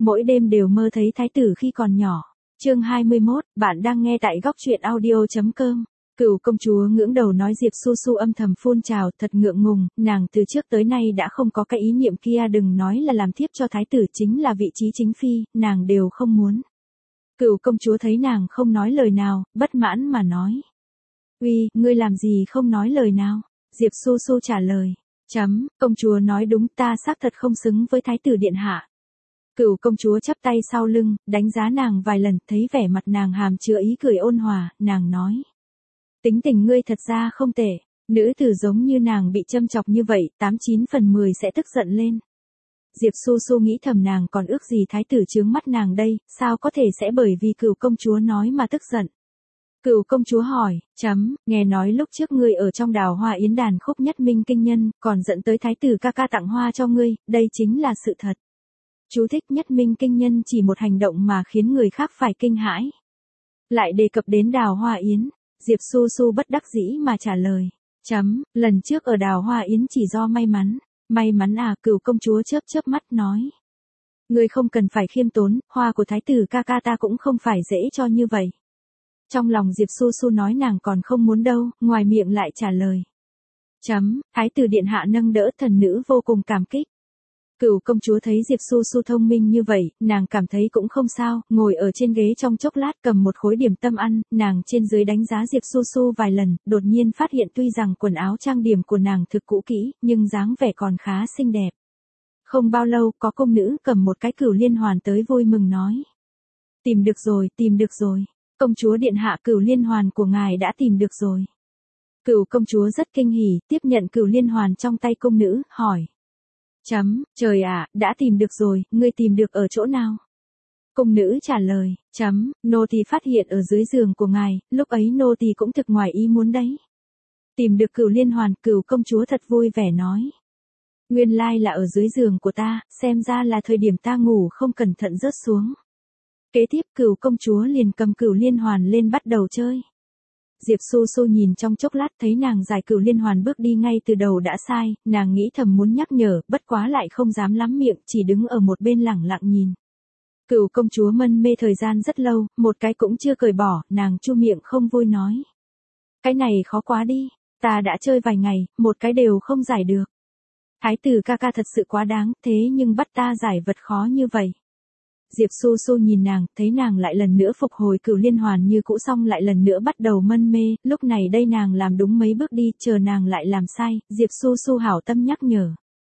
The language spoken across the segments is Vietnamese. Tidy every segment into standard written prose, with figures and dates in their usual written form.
mỗi đêm đều mơ thấy thái tử khi còn nhỏ. Chương 21, bạn đang nghe tại góc truyện audio.com. Cửu công chúa ngưỡng đầu nói Diệp Su Su âm thầm phun trào, thật ngượng ngùng, nàng từ trước tới nay đã không có cái ý niệm kia, đừng nói là làm thiếp cho thái tử, chính là vị trí chính phi, nàng đều không muốn. Cửu công chúa thấy nàng không nói lời nào, bất mãn mà nói. Uy, ngươi làm gì không nói lời nào? Diệp Su Su trả lời. Công chúa nói đúng, ta xác thật không xứng với thái tử điện hạ. Cửu công chúa chắp tay sau lưng, đánh giá nàng vài lần, thấy vẻ mặt nàng hàm chứa ý cười ôn hòa, nàng nói. Tính tình ngươi thật ra không tệ, nữ tử giống như nàng bị châm chọc như vậy, 89 phần 10 sẽ tức giận lên. Diệp Su Su nghĩ thầm nàng còn ước gì thái tử chướng mắt nàng đây, sao có thể sẽ bởi vì cửu công chúa nói mà tức giận. Cửu công chúa hỏi, nghe nói lúc trước ngươi ở trong đào hoa yến đàn khúc nhất minh kinh nhân, còn dẫn tới thái tử ca ca tặng hoa cho ngươi, đây chính là sự thật. Chú thích nhất minh kinh nhân chỉ một hành động mà khiến người khác phải kinh hãi. Lại đề cập đến đào hoa yến, Diệp Su Su bất đắc dĩ mà trả lời. Lần trước ở đào hoa yến chỉ do may mắn. May mắn à, cửu công chúa chớp chớp mắt nói. Ngươi không cần phải khiêm tốn, hoa của thái tử ca ca ta cũng không phải dễ cho như vậy. Trong lòng Diệp Su Su nói nàng còn không muốn đâu, ngoài miệng lại trả lời. Thái tử điện hạ nâng đỡ, thần nữ vô cùng cảm kích. Cửu công chúa thấy Diệp Su Su thông minh như vậy, nàng cảm thấy cũng không sao, ngồi ở trên ghế trong chốc lát cầm một khối điểm tâm ăn, nàng trên dưới đánh giá Diệp Su Su vài lần, đột nhiên phát hiện tuy rằng quần áo trang điểm của nàng thực cũ kỹ, nhưng dáng vẻ còn khá xinh đẹp. Không bao lâu, có công nữ cầm một cái cửu liên hoàn tới vui mừng nói. Tìm được rồi, công chúa điện hạ, cửu liên hoàn của ngài đã tìm được rồi. Cửu công chúa rất kinh hỉ, tiếp nhận cửu liên hoàn trong tay công nữ, hỏi. Trời ạ, đã tìm được rồi, ngươi tìm được ở chỗ nào? Công nữ trả lời, nô tỳ phát hiện ở dưới giường của ngài, lúc ấy nô tỳ cũng thực ngoài ý muốn đấy. Tìm được cửu liên hoàn, cửu công chúa thật vui vẻ nói. Nguyên lai là ở dưới giường của ta, xem ra là thời điểm ta ngủ không cẩn thận rớt xuống. Kế tiếp cửu công chúa liền cầm cửu liên hoàn lên bắt đầu chơi. Diệp Su Su nhìn trong chốc lát thấy nàng giải cửu liên hoàn bước đi ngay từ đầu đã sai, nàng nghĩ thầm muốn nhắc nhở, bất quá lại không dám lắm miệng, chỉ đứng ở một bên lẳng lặng nhìn. Cửu công chúa mân mê thời gian rất lâu, một cái cũng chưa cởi bỏ, nàng chu miệng không vui nói. Cái này khó quá đi, ta đã chơi vài ngày, một cái đều không giải được. Thái tử ca ca thật sự quá đáng, thế nhưng bắt ta giải vật khó như vậy. Diệp Su Su nhìn nàng, thấy nàng lại lần nữa phục hồi cửu liên hoàn như cũ xong lại lần nữa bắt đầu mân mê, lúc này đây nàng làm đúng mấy bước đi, chờ nàng lại làm sai, Diệp Su Su hảo tâm nhắc nhở.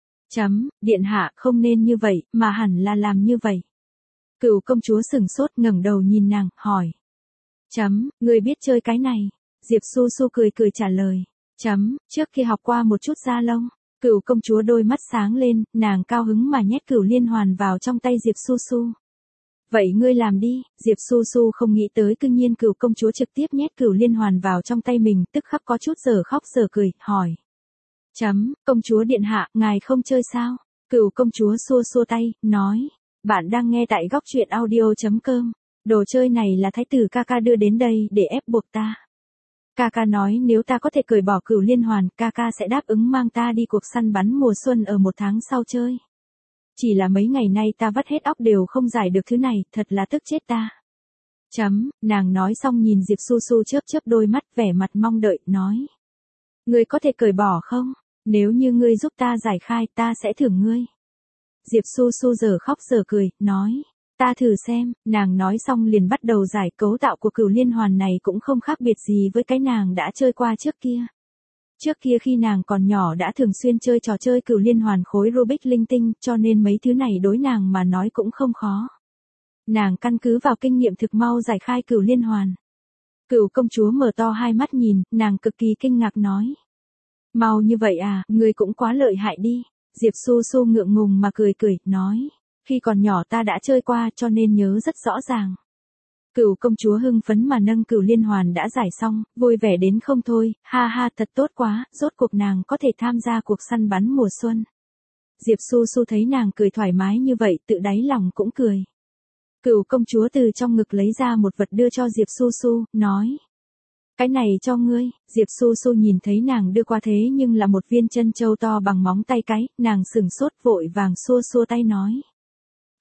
Điện hạ, không nên như vậy, mà hẳn là làm như vậy. Cửu công chúa sừng sốt ngẩng đầu nhìn nàng, hỏi. Người biết chơi cái này? Diệp Su Su cười cười trả lời. Trước khi học qua một chút da lông. Cửu công chúa đôi mắt sáng lên, nàng cao hứng mà nhét cửu liên hoàn vào trong tay Diệp Su Su. Vậy ngươi làm đi, Diệp Su Su không nghĩ tới cư nhiên cửu công chúa trực tiếp nhét cửu liên hoàn vào trong tay mình, tức khắc có chút giờ khóc giờ cười, hỏi. Công chúa điện hạ, ngài không chơi sao? Cửu công chúa xua xua tay, nói. Bạn đang nghe tại góc truyện audio.com. Đồ chơi này là thái tử ca ca đưa đến đây để ép buộc ta. Ca ca nói nếu ta có thể cởi bỏ cửu liên hoàn, ca ca sẽ đáp ứng mang ta đi cuộc săn bắn mùa xuân ở 1 tháng sau chơi. Chỉ là mấy ngày nay ta vắt hết óc đều không giải được thứ này, thật là tức chết ta. Nàng nói xong nhìn Diệp Su Su chớp chớp đôi mắt vẻ mặt mong đợi, nói. Ngươi có thể cởi bỏ không? Nếu như ngươi giúp ta giải khai ta sẽ thưởng ngươi. Diệp Su Su giờ khóc giờ cười, nói. Ta thử xem, nàng nói xong liền bắt đầu giải cấu tạo của cửu liên hoàn này cũng không khác biệt gì với cái nàng đã chơi qua trước kia. Trước kia khi nàng còn nhỏ đã thường xuyên chơi trò chơi cửu liên hoàn khối Rubik linh tinh, cho nên mấy thứ này đối nàng mà nói cũng không khó. Nàng căn cứ vào kinh nghiệm thực mau giải khai cửu liên hoàn. Cửu công chúa mở to hai mắt nhìn, nàng cực kỳ kinh ngạc nói. Mau như vậy à, ngươi cũng quá lợi hại đi. Diệp Su Su ngượng ngùng mà cười cười, nói. Khi còn nhỏ ta đã chơi qua cho nên nhớ rất rõ ràng. Cửu công chúa hưng phấn mà nâng cửu liên hoàn đã giải xong, vui vẻ đến không thôi, ha ha thật tốt quá, rốt cuộc nàng có thể tham gia cuộc săn bắn mùa xuân. Diệp Su Su thấy nàng cười thoải mái như vậy tự đáy lòng cũng cười. Cửu công chúa từ trong ngực lấy ra một vật đưa cho Diệp Su Su, nói. Cái này cho ngươi, Diệp Su Su nhìn thấy nàng đưa qua thế nhưng là một viên chân châu to bằng móng tay cái, nàng sừng sốt vội vàng xua xua tay nói.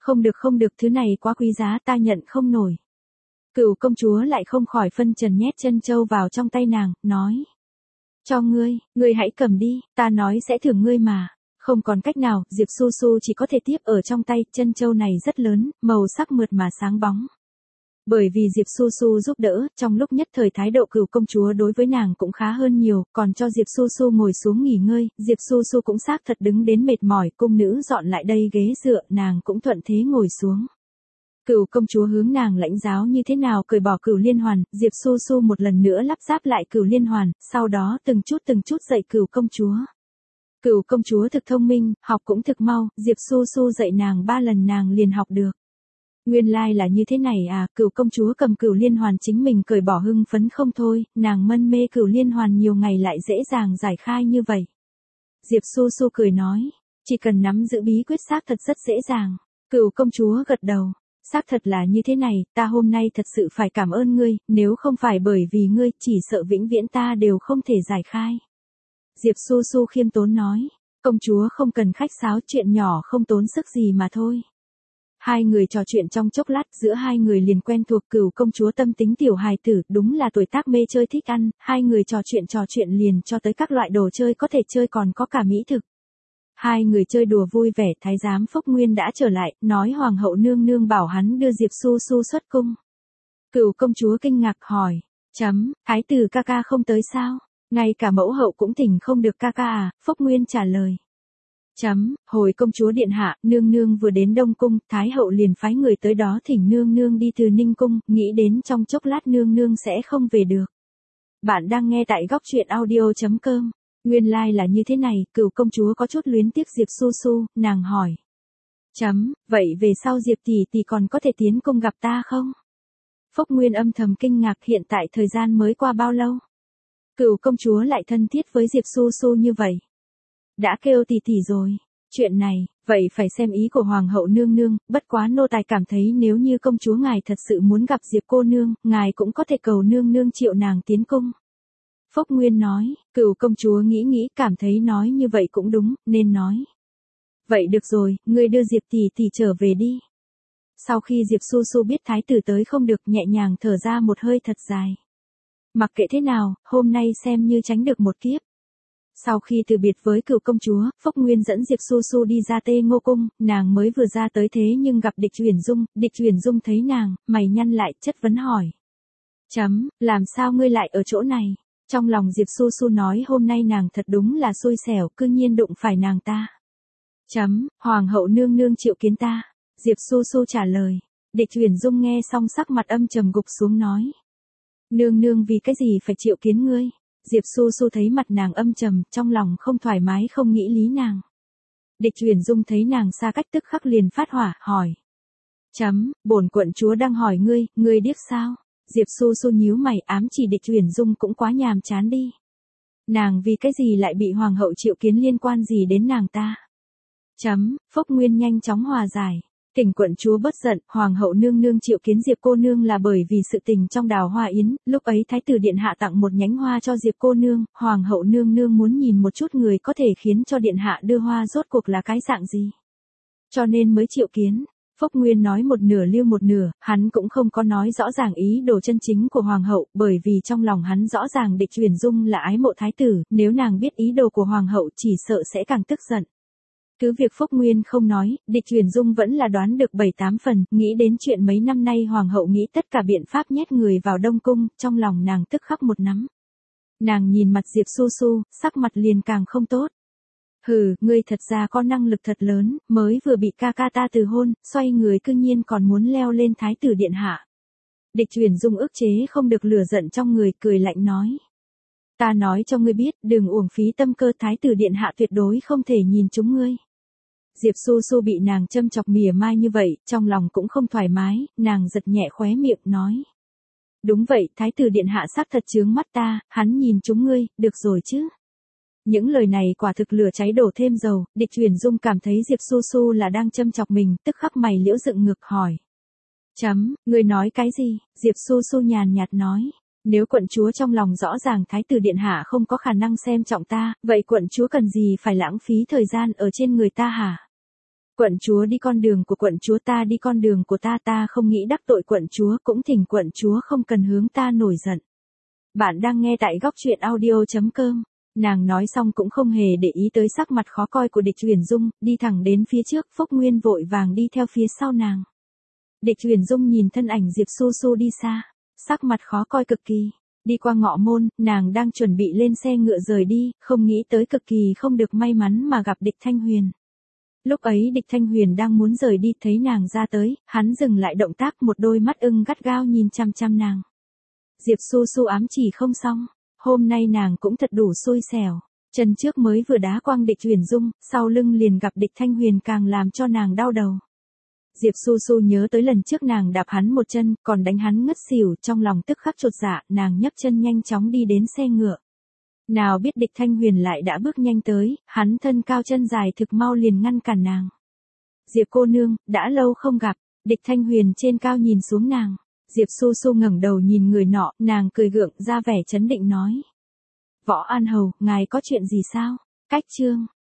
Không được, thứ này quá quý giá ta nhận không nổi. Cửu công chúa lại không khỏi phân trần nhét chân châu vào trong tay nàng, nói. Cho ngươi hãy cầm đi, ta nói sẽ thưởng ngươi mà. Không còn cách nào, Diệp Su Su chỉ có thể tiếp ở trong tay, chân châu này rất lớn, màu sắc mượt mà sáng bóng. Bởi vì Diệp Su Su giúp đỡ, trong lúc nhất thời thái độ cửu công chúa đối với nàng cũng khá hơn nhiều, còn cho Diệp Su Su ngồi xuống nghỉ ngơi, Diệp Su Su cũng xác thật đứng đến mệt mỏi, cung nữ dọn lại đây ghế dựa, nàng cũng thuận thế ngồi xuống. Cửu công chúa hướng nàng lãnh giáo như thế nào cởi bỏ cửu liên hoàn, Diệp Su Su một lần nữa lắp ráp lại cửu liên hoàn, sau đó từng chút dạy cửu công chúa. Cửu công chúa thực thông minh, học cũng thực mau, Diệp Su Su dạy nàng 3 lần nàng liền học được. Nguyên lai là như thế này à, cửu công chúa cầm cửu liên hoàn chính mình cởi bỏ hưng phấn không thôi, nàng mân mê cửu liên hoàn nhiều ngày lại dễ dàng giải khai như vậy. Diệp Su Su cười nói, chỉ cần nắm giữ bí quyết xác thật rất dễ dàng. Cửu công chúa gật đầu, xác thật là như thế này, ta hôm nay thật sự phải cảm ơn ngươi, nếu không phải bởi vì ngươi chỉ sợ vĩnh viễn ta đều không thể giải khai. Diệp Su Su khiêm tốn nói, công chúa không cần khách sáo, chuyện nhỏ không tốn sức gì mà thôi. Hai người trò chuyện trong chốc lát, giữa hai người liền quen thuộc, cửu công chúa tâm tính tiểu hài tử, đúng là tuổi tác mê chơi thích ăn, hai người trò chuyện liền cho tới các loại đồ chơi có thể chơi còn có cả mỹ thực. Hai người chơi đùa vui vẻ, thái giám Phúc Nguyên đã trở lại, nói hoàng hậu nương nương bảo hắn đưa Diệp Su Su xuất cung. Cửu công chúa kinh ngạc hỏi, thái tử ca ca không tới sao? Ngay cả mẫu hậu cũng thỉnh không được ca ca à? Phúc Nguyên trả lời. Hồi công chúa điện hạ, nương nương vừa đến Đông Cung, Thái hậu liền phái người tới đó thỉnh nương nương đi từ Ninh Cung, nghĩ đến trong chốc lát nương nương sẽ không về được. Bạn đang nghe tại góc truyện audio.com. Nguyên lai là như thế này, cửu công chúa có chút luyến tiếc Diệp Su Su, nàng hỏi. Vậy về sau Diệp tỷ còn có thể tiến cung gặp ta không? Phúc Nguyên âm thầm kinh ngạc, hiện tại thời gian mới qua bao lâu? Cửu công chúa lại thân thiết với Diệp Su Su như vậy. Đã kêu tỷ rồi. Chuyện này, vậy phải xem ý của hoàng hậu nương nương, bất quá nô tài cảm thấy nếu như công chúa ngài thật sự muốn gặp Diệp cô nương, ngài cũng có thể cầu nương nương triệu nàng tiến cung. Phúc Nguyên nói, cửu công chúa nghĩ cảm thấy nói như vậy cũng đúng, nên nói. Vậy được rồi, ngươi đưa Diệp tỷ trở về đi. Sau khi Diệp Su Su biết thái tử tới không được, nhẹ nhàng thở ra một hơi thật dài. Mặc kệ thế nào, hôm nay xem như tránh được một kiếp. Sau khi từ biệt với cửu công chúa, Phúc Nguyên dẫn Diệp Su Su đi ra Tê Ngô Cung, nàng mới vừa ra tới thế nhưng gặp Địch Uyển Dung thấy nàng, mày nhăn lại, chất vấn hỏi. Làm sao ngươi lại ở chỗ này? Trong lòng Diệp Su Su nói hôm nay nàng thật đúng là xui xẻo, cư nhiên đụng phải nàng ta. Hoàng hậu nương nương triệu kiến ta. Diệp Su Su trả lời. Địch Uyển Dung nghe xong sắc mặt âm trầm gục xuống nói. Nương nương vì cái gì phải triệu kiến ngươi? Diệp Su Su thấy mặt nàng âm trầm, trong lòng không thoải mái không nghĩ lý nàng. Địch Uyển Dung thấy nàng xa cách tức khắc liền phát hỏa, hỏi. Bổn quận chúa đang hỏi ngươi điếc sao? Diệp Su Su nhíu mày, ám chỉ Địch Uyển Dung cũng quá nhàm chán đi. Nàng vì cái gì lại bị hoàng hậu triệu kiến, liên quan gì đến nàng ta? Phúc Nguyên nhanh chóng hòa giải. Thỉnh quận chúa bất giận, hoàng hậu nương nương triệu kiến Diệp cô nương là bởi vì sự tình trong đào hoa yến, lúc ấy thái tử điện hạ tặng một nhánh hoa cho Diệp cô nương, hoàng hậu nương nương muốn nhìn một chút người có thể khiến cho điện hạ đưa hoa rốt cuộc là cái dạng gì. Cho nên mới triệu kiến. Phúc Nguyên nói một nửa lưu một nửa, hắn cũng không có nói rõ ràng ý đồ chân chính của hoàng hậu, bởi vì trong lòng hắn rõ ràng Địch Uyển Dung là ái mộ thái tử, nếu nàng biết ý đồ của hoàng hậu chỉ sợ sẽ càng tức giận. Cứ việc Phúc Nguyên không nói, Địch Uyển Dung vẫn là đoán được 7-8 phần, nghĩ đến chuyện mấy năm nay hoàng hậu nghĩ tất cả biện pháp nhét người vào Đông Cung, trong lòng nàng tức khắc một nắm. Nàng nhìn mặt Diệp Su Su, sắc mặt liền càng không tốt. Hừ, ngươi thật ra có năng lực thật lớn, mới vừa bị ca ca ta từ hôn, xoay người cư nhiên còn muốn leo lên thái tử điện hạ. Địch Uyển Dung ức chế không được lửa giận trong người, cười lạnh nói. Ta nói cho ngươi biết, đừng uổng phí tâm cơ, thái tử điện hạ tuyệt đối không thể nhìn chúng ngươi. Diệp Su Su bị nàng châm chọc mỉa mai như vậy, trong lòng cũng không thoải mái, nàng giật nhẹ khóe miệng nói. Đúng vậy, thái tử điện hạ xác thật chướng mắt ta, hắn nhìn chúng ngươi, được rồi chứ. Những lời này quả thực lửa cháy đổ thêm dầu, Địch Uyển Dung cảm thấy Diệp Su Su là đang châm chọc mình, tức khắc mày liễu dựng ngược hỏi. Ngươi nói cái gì? Diệp Su Su nhàn nhạt nói. Nếu quận chúa trong lòng rõ ràng thái tử điện hạ không có khả năng xem trọng ta, vậy quận chúa cần gì phải lãng phí thời gian ở trên người ta hả? Quận chúa đi con đường của quận chúa, ta đi con đường của ta, ta không nghĩ đắc tội quận chúa, cũng thỉnh quận chúa không cần hướng ta nổi giận. Bạn đang nghe tại góc truyện audio.com. Nàng nói xong cũng không hề để ý tới sắc mặt khó coi của Địch Uyển Dung, đi thẳng đến phía trước, Phúc Nguyên vội vàng đi theo phía sau nàng. Địch Uyển Dung nhìn thân ảnh Diệp Su Su đi xa, sắc mặt khó coi cực kỳ. Đi qua ngọ môn, nàng đang chuẩn bị lên xe ngựa rời đi, không nghĩ tới cực kỳ không được may mắn mà gặp Địch Thanh Huyền. Lúc ấy Địch Thanh Huyền đang muốn rời đi, thấy nàng ra tới, hắn dừng lại động tác, một đôi mắt ưng gắt gao nhìn chăm chăm nàng. Diệp Su Su ám chỉ không xong, hôm nay nàng cũng thật đủ xui xẻo, chân trước mới vừa đá quăng Địch Uyển Dung, sau lưng liền gặp Địch Thanh Huyền, càng làm cho nàng đau đầu. Diệp Su Su nhớ tới lần trước nàng đạp hắn một chân, còn đánh hắn ngất xỉu, trong lòng tức khắc chột dạ, nàng nhấc chân nhanh chóng đi đến xe ngựa. Nào biết Địch Thanh Huyền lại đã bước nhanh tới, hắn thân cao chân dài thực mau liền ngăn cản nàng. Diệp cô nương, đã lâu không gặp. Địch Thanh Huyền trên cao nhìn xuống nàng. Diệp Su Su ngẩng đầu nhìn người nọ, nàng cười gượng ra vẻ trấn định nói. Võ An Hầu, ngài có chuyện gì sao? Cách chương.